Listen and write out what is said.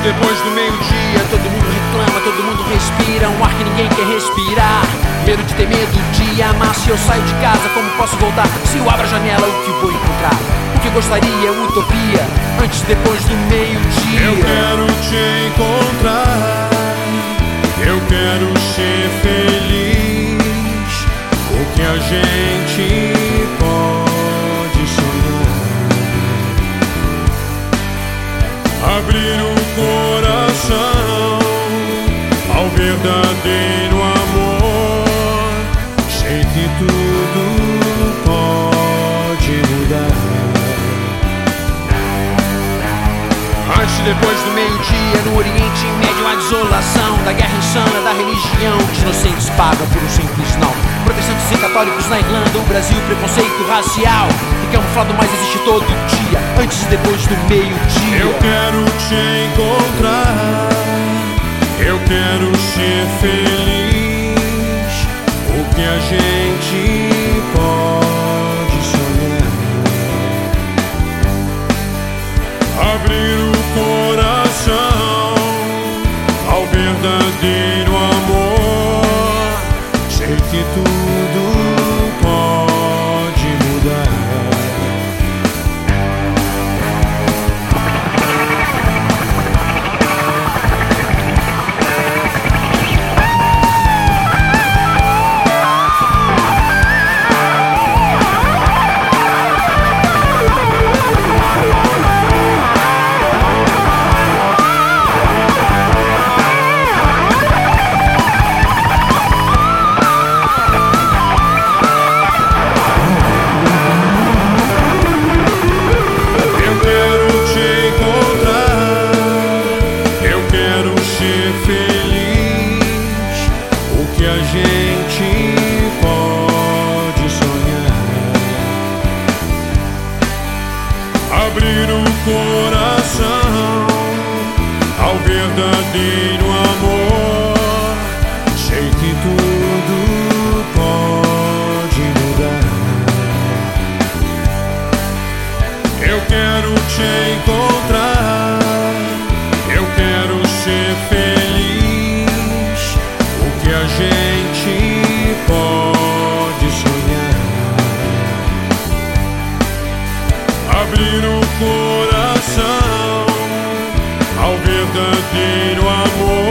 depois do meio-dia, todo mundo reclama, todo mundo respira um ar que ninguém quer respirar. Medo de ter medo de amar. Se eu saio de casa, como posso voltar? Se eu abro a janela, o que vou encontrar? O que gostaria é utopia, antes e depois do meio-dia. Eu quero te encontrar, eu quero ser feliz. O que a gente pode sonhar, abrir o coração ao verdadeiro amor. Sei que tudo pode mudar. Antes e depois do meio-dia, no Oriente Médio, a desolação da guerra insana, da religião que os inocentes pagam por um simples não. Protestantes e católicos na Irlanda, o Brasil, preconceito racial e camuflado, mas existe todo dia, antes e depois do meio-dia. Eu quero te encontrar, eu quero ser feliz. O que a gente pode sonhar, abrir o coração ao verdadeiro amor. Sei que tudo pode mudar. Feliz, o que a gente pode sonhar, abrir o coração ao verdadeiro amor. Sei que tudo pode mudar. Eu quero te encontrar, eu quero ser feliz. O que a gente pode sonhar, abrir o coração ao verdadeiro amor.